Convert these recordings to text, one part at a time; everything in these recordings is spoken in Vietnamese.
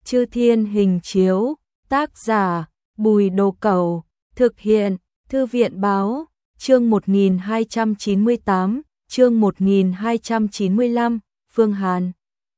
Chư Thiên hình chiếu, tác giả, Bùi Đồ Cẩu, thực hiện, Thư viện báo, chương 1298, chương 1295, Phương Hàn.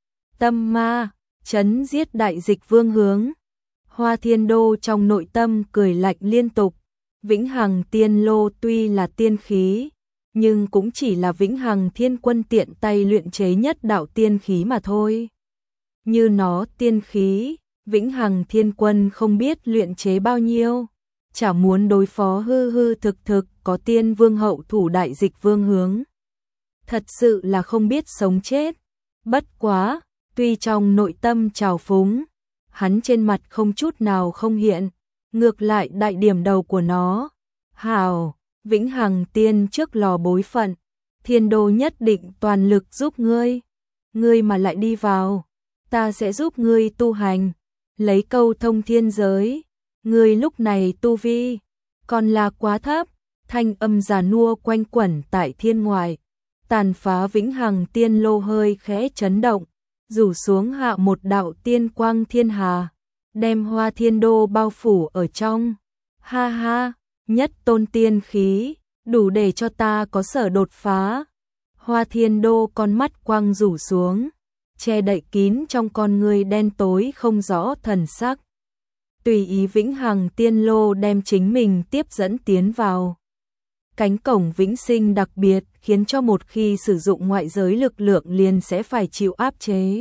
Tâm ma, chấn giết đại dịch Vương Hướng. Hoa Thiên Đô trong nội tâm cười lạnh liên tục. Vĩnh Hằng Tiên Lô tuy là tiên khí, nhưng cũng chỉ là Vĩnh Hằng Thiên Quân tiện tay luyện chế nhất đạo tiên khí mà thôi. Như nó tiên khí, Vĩnh Hằng Thiên Quân không biết luyện chế bao nhiêu, chả muốn đối phó hư hư thực thực có tiên vương hậu thủ đại dịch Vương Hướng. Thật sự là không biết sống chết. Bất quá, tuy trong nội tâm trào phúng, hắn trên mặt không chút nào không hiện, ngược lại đại điểm đầu của nó. Hảo, Vĩnh Hằng Tiên trước lò bối phận, Thiên Đô nhất định toàn lực giúp ngươi. Ngươi mà lại đi vào, ta sẽ giúp ngươi tu hành, lấy câu thông thiên giới. Ngươi lúc này tu vi còn là quá thấp. Thanh âm già nua quanh quẩn tại thiên ngoại, tàn phá Vĩnh Hằng Tiên Lô hơi khẽ chấn động, rủ xuống hạ một đạo tiên quang thiên hà, đem Hoa Thiên Đô bao phủ ở trong. Ha ha, nhất tôn tiên khí, đủ để cho ta có sở đột phá. Hoa Thiên Đô con mắt quang rủ xuống, che đậy kín trong con người đen tối không rõ thần sắc. Tùy ý Vĩnh Hằng Tiên Lô đem chính mình tiếp dẫn tiến vào. Cánh cổng vĩnh sinh đặc biệt khiến cho một khi sử dụng ngoại giới lực lượng liền sẽ phải chịu áp chế.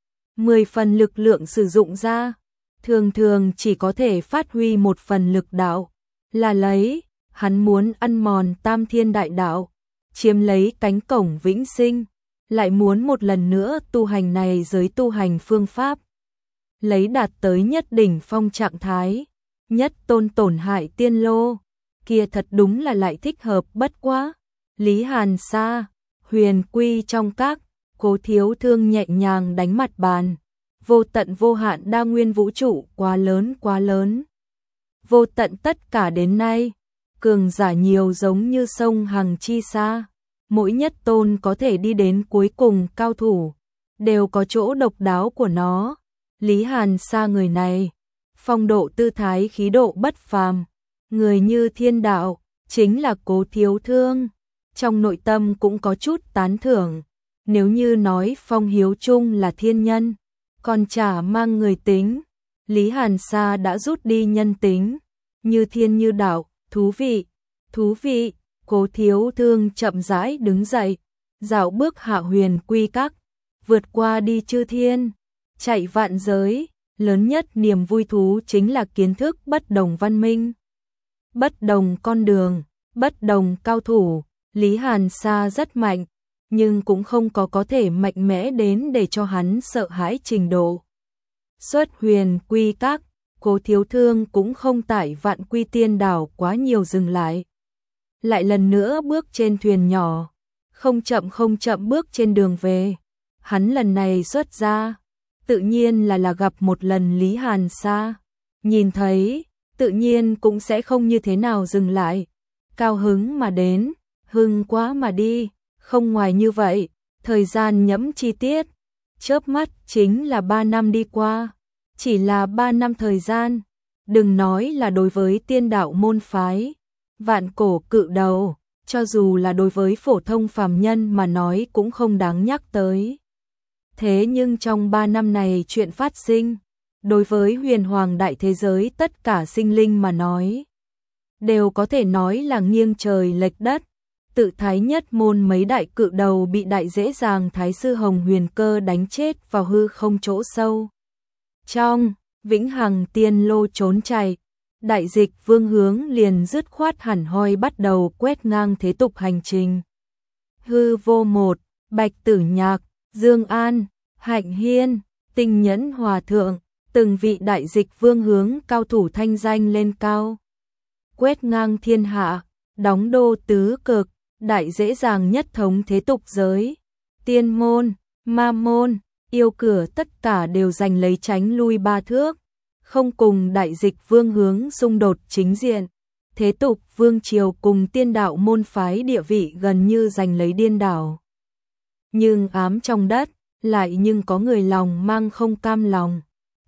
10 phần lực lượng sử dụng ra, thường thường chỉ có thể phát huy một phần lực đạo, là lấy, hắn muốn ăn mòn tam thiên đại đạo, chiếm lấy cánh cổng vĩnh sinh, lại muốn một lần nữa tu hành này giới tu hành phương pháp. Lấy đạt tới nhất đỉnh phong trạng thái, nhất tôn tổn hại tiên lô, kia thật đúng là lại thích hợp bất quá. Lý Hàn Sa, Huyền Quy trong các, Cố Thiếu Thương nhẹ nhàng đánh mặt bàn. Vô tận vô hạn đa nguyên vũ trụ quá lớn quá lớn. Vô tận tất cả đến nay, cường giả nhiều giống như sông Hằng chi xa. Mỗi nhất tôn có thể đi đến cuối cùng cao thủ, đều có chỗ độc đáo của nó. Lý Hàn Sa người này, phong độ tư thái khí độ bất phàm, người như thiên đạo, chính là Cố Thiếu Thương. Trong nội tâm cũng có chút tán thưởng, nếu như nói Phong Hiếu Trung là thiên nhân, còn chả mang người tính. Lý Hàn Sa đã rút đi nhân tính, như thiên như đạo, thú vị, thú vị. Cố Thiếu Thương chậm rãi đứng dậy, dạo bước hạ Huyền Quy các, vượt qua đi chư thiên, chạy vạn giới. Lớn nhất niềm vui thú chính là kiến thức bất đồng văn minh, bất đồng con đường, bất đồng cao thủ. Lý Hàn Sa rất mạnh, nhưng cũng không có thể mạnh mẽ đến để cho hắn sợ hãi trình độ. Xuất Huyền Quy các, Cố Thiếu Thương cũng không tại Vạn Quy Tiên Đảo quá nhiều dừng lại. Lại lần nữa bước trên thuyền nhỏ, không chậm bước trên đường về. Hắn lần này xuất ra, tự nhiên là gặp một lần Lý Hàn Sa. Nhìn thấy, tự nhiên cũng sẽ không như thế nào dừng lại. Cao hứng mà đến, hưng quá mà đi, không ngoài như vậy. Thời gian nhẫm chi tiết, chớp mắt chính là 3 năm đi qua. Chỉ là 3 năm thời gian, đừng nói là đối với tiên đạo môn phái, vạn cổ cự đầu, cho dù là đối với phổ thông phàm nhân mà nói cũng không đáng nhắc tới. Thế nhưng trong 3 năm này chuyện phát sinh, đối với huyền hoàng đại thế giới tất cả sinh linh mà nói, đều có thể nói là nghiêng trời lệch đất. Tự Thái Nhất môn mấy đại cự đầu bị đại dễ dàng Thái sư Hồng Huyền Cơ đánh chết vào hư không chỗ sâu. Trong Vĩnh Hằng Tiên Lô trốn chạy, đại dịch Vương Hướng liền dứt khoát hẳn hoi bắt đầu quét ngang thế tục hành trình. Hư Vô Một, Bạch Tử Nhạc, Dương An, Hạnh Hiên, Tinh Nhẫn Hòa Thượng, từng vị đại dịch Vương Hướng cao thủ thanh danh lên cao. Quét ngang thiên hạ, đóng đô tứ cực, đại dễ dàng nhất thống thế tục giới. Tiên môn, ma môn, yêu cửa tất cả đều giành lấy tránh lui 3 thước, không cùng đại dịch Vương Hướng xung đột chính diện. Thế tục vương triều cùng tiên đạo môn phái địa vị gần như giành lấy điên đảo. Nhưng ám trong đất, lại nhưng có người lòng mang không cam lòng.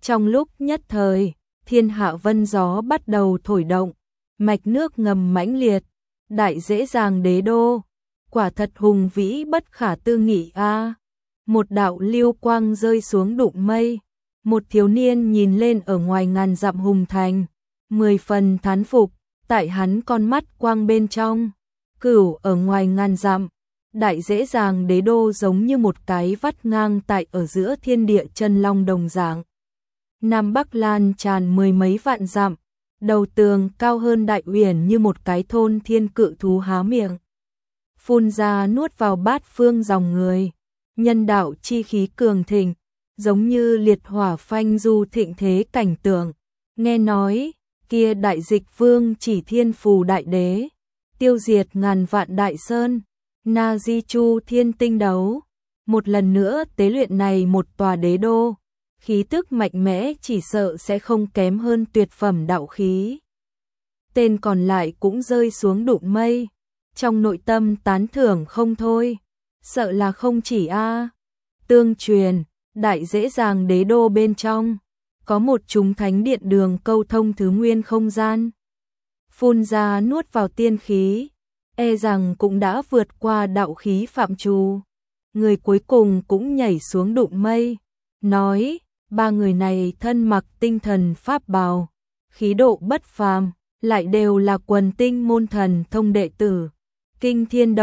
Trong lúc nhất thời, thiên hạ vân gió bắt đầu thổi động, mạch nước ngầm mãnh liệt, đại dễ dàng đế đô, quả thật hùng vĩ bất khả tư nghị a. Một đạo lưu quang rơi xuống đụng mây, một thiếu niên nhìn lên ở ngoài ngàn dặm hùng thành, 10 phần thán phục, tại hắn con mắt quang bên trong, cửu ở ngoài ngàn dặm, đại dễ dàng đế đô giống như một cái vắt ngang tại ở giữa thiên địa chân long đồng dạng. Nam Bắc lan tràn 10 mấy vạn dặm, đầu tường cao hơn đại uyển như một cái thôn thiên cự thú há miệng, phun ra nuốt vào bát phương dòng người, nhân đạo chi khí cường thịnh, giống như liệt hỏa phanh du thịnh thế cảnh tượng. Nghe nói, kia đại dịch vương chỉ thiên phù đại đế, tiêu diệt ngàn vạn đại sơn, na di chu thiên tinh đấu, một lần nữa tế luyện này một tòa đế đô, khí tức mạnh mẽ chỉ sợ sẽ không kém hơn tuyệt phẩm đạo khí. Tên còn lại cũng rơi xuống đụng mây, trong nội tâm tán thưởng không thôi, sợ là không chỉ a. Tương truyền, đại dễ dàng đế đô bên trong, có một chúng thánh điện đường câu thông thứ nguyên không gian. Phun ra nuốt vào tiên khí, e rằng cũng đã vượt qua đạo khí phạm trù. Người cuối cùng cũng nhảy xuống đụng mây, nói, ba người này thân mặc tinh thần pháp bào, khí độ bất phàm, lại đều là quần tinh môn thần thông đệ tử. Kinh thiên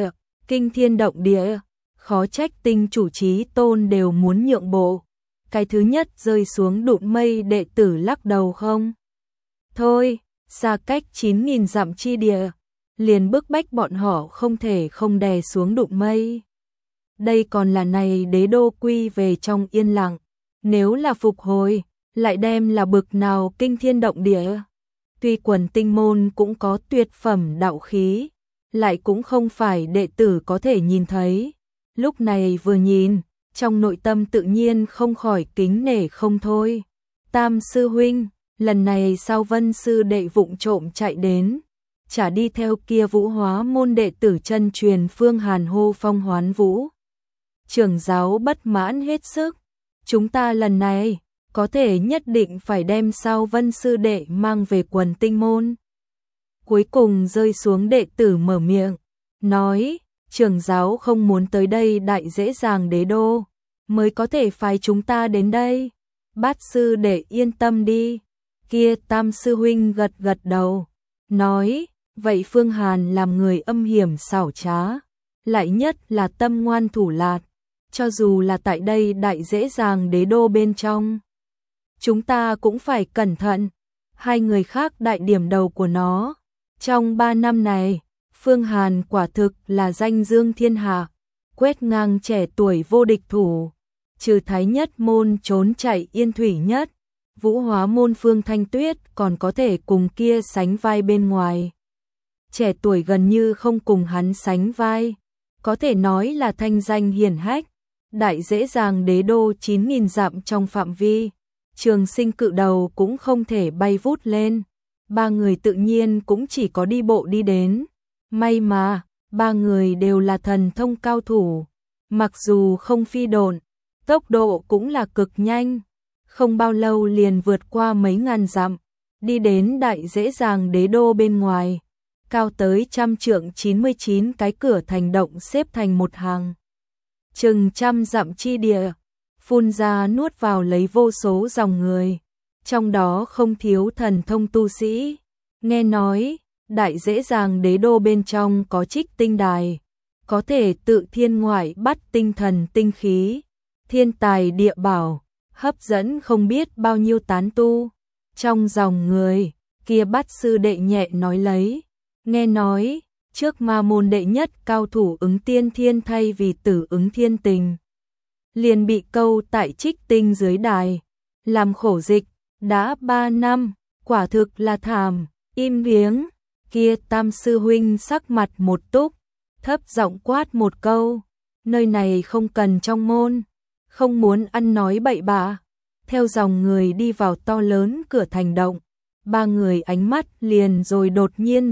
động địa, khó trách tinh chủ trí tôn đều muốn nhượng bộ. Cái thứ nhất rơi xuống đụng mây đệ tử lắc đầu không. Thôi, xa cách 9.000 dặm chi địa, liền bức bách bọn họ không thể không đè xuống đụng mây. Đây còn là này đế đô quy về trong yên lặng, nếu là phục hồi, lại đem là bực nào kinh thiên động địa. Tuy quần tinh môn cũng có tuyệt phẩm đạo khí, lại cũng không phải đệ tử có thể nhìn thấy. Lúc này vừa nhìn, trong nội tâm tự nhiên không khỏi kính nể không thôi. Tam sư huynh, lần này sao Vân sư đệ vụng trộm chạy đến, chả đi theo kia Vũ Hóa môn đệ tử chân truyền Phương Hàn hô phong hoán vũ. Trưởng giáo bất mãn hết sức, chúng ta lần này có thể nhất định phải đem sao Vân sư đệ mang về quần tinh môn. Cuối cùng rơi xuống đệ tử mở miệng, nói, trưởng giáo không muốn tới đây đại dễ dàng đế đô, mới có thể phái chúng ta đến đây. Bát sư đệ yên tâm đi. Kia tam sư huynh gật gật đầu, nói, vậy Phương Hàn làm người âm hiểm xảo trá, lại nhất là tâm ngoan thủ lạt, cho dù là tại đây đại dễ dàng đế đô bên trong, chúng ta cũng phải cẩn thận. Hai người khác đại điểm đầu của nó. Trong 3 năm này, Phương Hàn quả thực là danh dương thiên hạ, quét ngang trẻ tuổi vô địch thủ, trừ Thái Nhất môn trốn chạy yên thủy nhất, Vũ Hóa môn Phương Thanh Tuyết còn có thể cùng kia sánh vai bên ngoài. Trẻ tuổi gần như không cùng hắn sánh vai, có thể nói là thanh danh hiển hách, đại dễ dàng đế đô 9.000 dặm trong phạm vi, Trường Sinh cự đầu cũng không thể bay vút lên. Ba người tự nhiên cũng chỉ có đi bộ đi đến. May mà, ba người đều là thần thông cao thủ. Mặc dù không phi độn, tốc độ cũng là cực nhanh. Không bao lâu liền vượt qua mấy ngàn dặm, đi đến đại dễ dàng đế đô bên ngoài. Cao tới 100 trượng 99 cái cửa thành động xếp thành một hàng. Chừng 100 dặm chi địa, phun ra nuốt vào lấy vô số dòng người. Trong đó không thiếu thần thông tu sĩ. Nghe nói, đại dễ dàng đế đô bên trong có Trích Tinh Đài, có thể tự thiên ngoại bắt tinh thần tinh khí, thiên tài địa bảo, hấp dẫn không biết bao nhiêu tán tu. Trong dòng người, kia Bát sư đệ nhẹ nói lấy, nghe nói, trước ma môn đệ nhất cao thủ Ứng Tiên Thiên thay vì Tử Ứng Thiên Tình, liền bị câu tại Trích Tinh dưới đài, làm khổ dịch. Đã 3 năm, quả thực là thảm, im tiếng. Kia tam sư huynh sắc mặt một túc, thấp giọng quát một câu, nơi này không cần trong môn, không muốn ăn nói bậy bạ. Theo dòng người đi vào to lớn cửa thành động, ba người ánh mắt liền rồi đột nhiên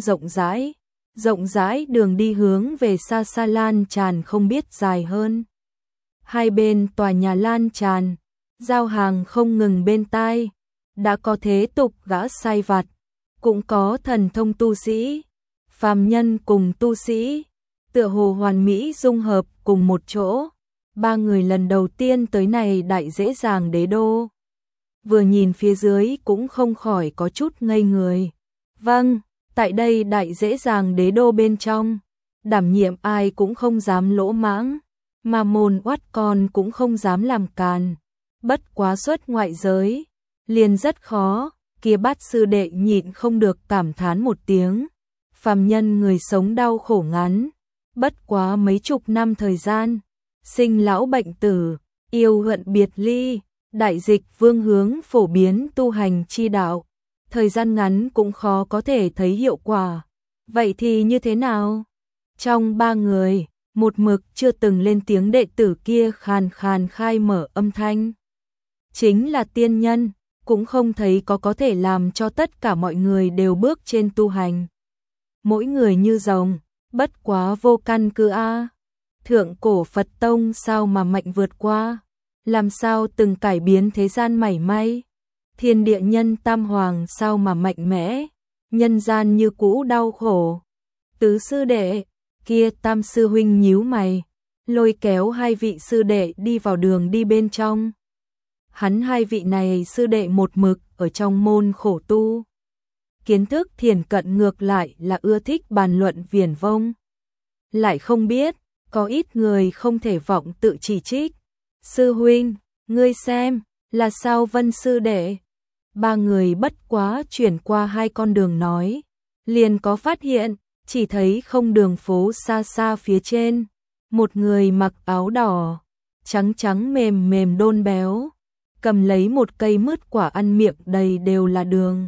rộng rãi đường đi hướng về xa xa lan tràn không biết dài hơn. Hai bên tòa nhà lan tràn, giao hàng không ngừng bên tai, đã có thế tục gã sai vặt, cũng có thần thông tu sĩ, phàm nhân cùng tu sĩ, tựa hồ hoàn mỹ dung hợp cùng một chỗ. Ba người lần đầu tiên tới này Đại Dễ Dàng Đế Đô, vừa nhìn phía dưới cũng không khỏi có chút ngây người. Vâng, tại đây Đại Dễ Dàng Đế Đô bên trong, đảm nhiệm ai cũng không dám lỗ mãng, mà môn oát con cũng không dám làm càn. Bất quá xuất ngoại giới, liền rất khó. Kia Bát sư đệ nhịn không được cảm thán một tiếng. Phàm nhân người sống đau khổ ngắn, bất quá mấy chục năm thời gian, sinh lão bệnh tử, yêu hận biệt ly, đại dịch vương hướng phổ biến tu hành chi đạo, thời gian ngắn cũng khó có thể thấy hiệu quả. Vậy thì như thế nào? Trong ba người, một mực chưa từng lên tiếng đệ tử kia khàn khàn khai mở âm thanh. Chính là tiên nhân, cũng không thấy có thể làm cho tất cả mọi người đều bước trên tu hành. Mỗi người như rồng, bất quá vô căn cứ a. Thượng cổ Phật tông sao mà mạnh vượt qua, làm sao từng cải biến thế gian mảy may. Thiên địa nhân tam hoàng sao mà mạnh mẽ, nhân gian như cũ đau khổ. Tứ sư đệ, kia Tam sư huynh nhíu mày, lôi kéo hai vị sư đệ đi vào đường đi bên trong. Hắn hai vị này sư đệ một mực ở trong môn khổ tu, kiến thức thiền cận ngược lại là ưa thích bàn luận viển vông. Lại không biết, có ít người không thể vọng tự chỉ trích. Sư huynh, ngươi xem, là sao Vân sư đệ? Ba người bất quá chuyển qua hai con đường nói, liền có phát hiện, chỉ thấy không đường phố xa xa phía trên, một người mặc áo đỏ, trắng trắng mềm mềm đôn béo, cầm lấy một cây mứt quả ăn miệng đầy đều là đường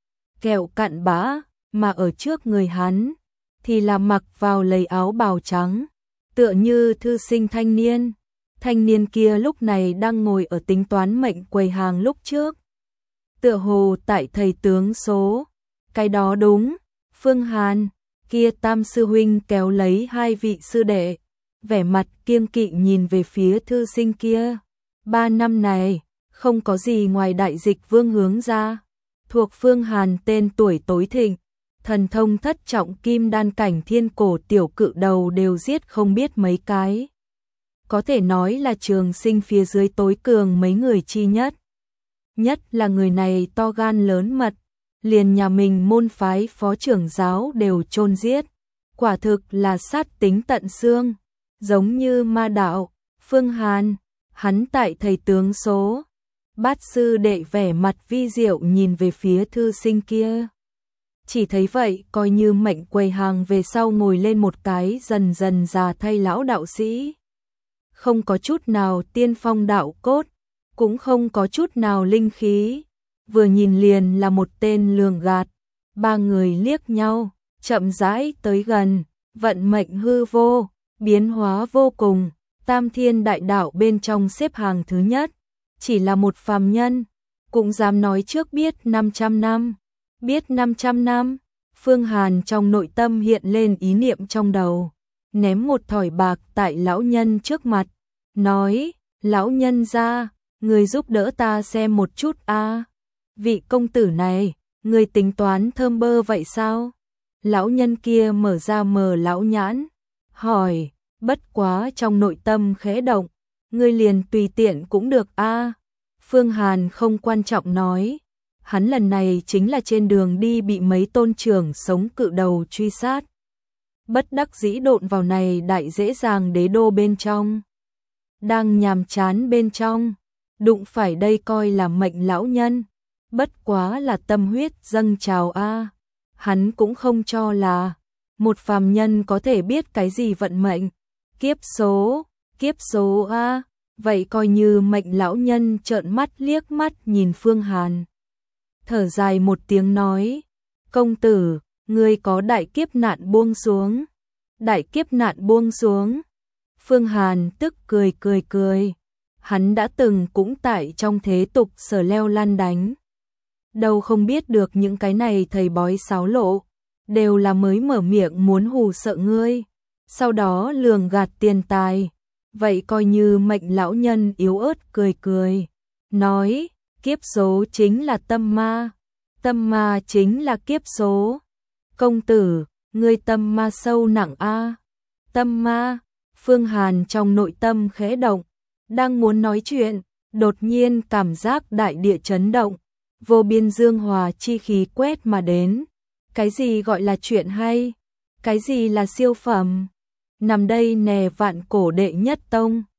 kẹo cặn bã, mà ở trước người hắn thì là mặc vào lấy áo bào trắng, tựa như thư sinh thanh niên. Thanh niên kia lúc này đang ngồi ở tính toán mệnh quầy hàng lúc trước, tựa hồ tại thầy tướng số. Cái đó đúng, Phương Hàn. Kia Tam sư huynh kéo lấy hai vị sư đệ, vẻ mặt kiêng kỵ nhìn về phía thư sinh kia. 3 năm này, không có gì ngoài đại dịch vương hướng ra, thuộc Phương Hàn tên tuổi tối thịnh, thần thông thất trọng kim đan cảnh thiên cổ tiểu cự đầu đều giết không biết mấy cái. Có thể nói là trường sinh phía dưới tối cường mấy người chi nhất. Nhất là người này to gan lớn mật, liền nhà mình môn phái phó trưởng giáo đều chôn giết, quả thực là sát tính tận xương, giống như ma đạo. Phương Hàn, hắn tại thầy tướng số. Bát sư đệ vẻ mặt vi diệu nhìn về phía thư sinh kia. Chỉ thấy vậy coi như mệnh quầy hàng về sau ngồi lên một cái dần dần già thay lão đạo sĩ. Không có chút nào tiên phong đạo cốt, cũng không có chút nào linh khí, vừa nhìn liền là một tên lường gạt. Ba người liếc nhau, chậm rãi tới gần, vận mệnh hư vô, biến hóa vô cùng, tam thiên đại đạo bên trong xếp hàng thứ nhất, chỉ là một phàm nhân, cũng dám nói trước biết 500 năm, biết 500 năm. Phương Hàn trong nội tâm hiện lên ý niệm trong đầu, ném một thỏi bạc tại lão nhân trước mặt, nói, lão nhân ra, người giúp đỡ ta xem một chút a. Vị công tử này, người tính toán thơm bơ vậy sao? Lão nhân kia mở ra mờ lão nhãn, hỏi, bất quá trong nội tâm khẽ động, người liền tùy tiện cũng được a. Phương Hàn không quan trọng nói, hắn lần này chính là trên đường đi bị mấy tôn trưởng sống cự đầu truy sát. Bất đắc dĩ độn vào này Đại Dễ Dàng Đế Đô bên trong. Đang nhàm chán bên trong, đụng phải đây coi là mệnh lão nhân, bất quá là tâm huyết dâng trào a. Hắn cũng không cho là một phàm nhân có thể biết cái gì vận mệnh, kiếp số a. Vậy coi như mệnh lão nhân trợn mắt liếc mắt nhìn Phương Hàn, thở dài một tiếng nói, công tử, ngươi có đại kiếp nạn buông xuống. Đại kiếp nạn buông xuống. Phương Hàn tức cười, hắn đã từng cũng tại trong thế tục sở leo lăn đánh. Đâu không biết được những cái này thầy bói sáo lộ, đều là mới mở miệng muốn hù sợ ngươi, sau đó lường gạt tiền tài. Vậy coi như mệnh lão nhân yếu ớt cười, nói, kiếp số chính là tâm ma chính là kiếp số. Công tử, ngươi tâm ma sâu nặng a. Tâm ma, Phương Hàn trong nội tâm khẽ động, đang muốn nói chuyện, đột nhiên cảm giác đại địa chấn động, vô biên dương hòa chi khí quét mà đến. Cái gì gọi là chuyện hay? Cái gì là siêu phẩm? Nằm đây nè vạn cổ đệ nhất tông.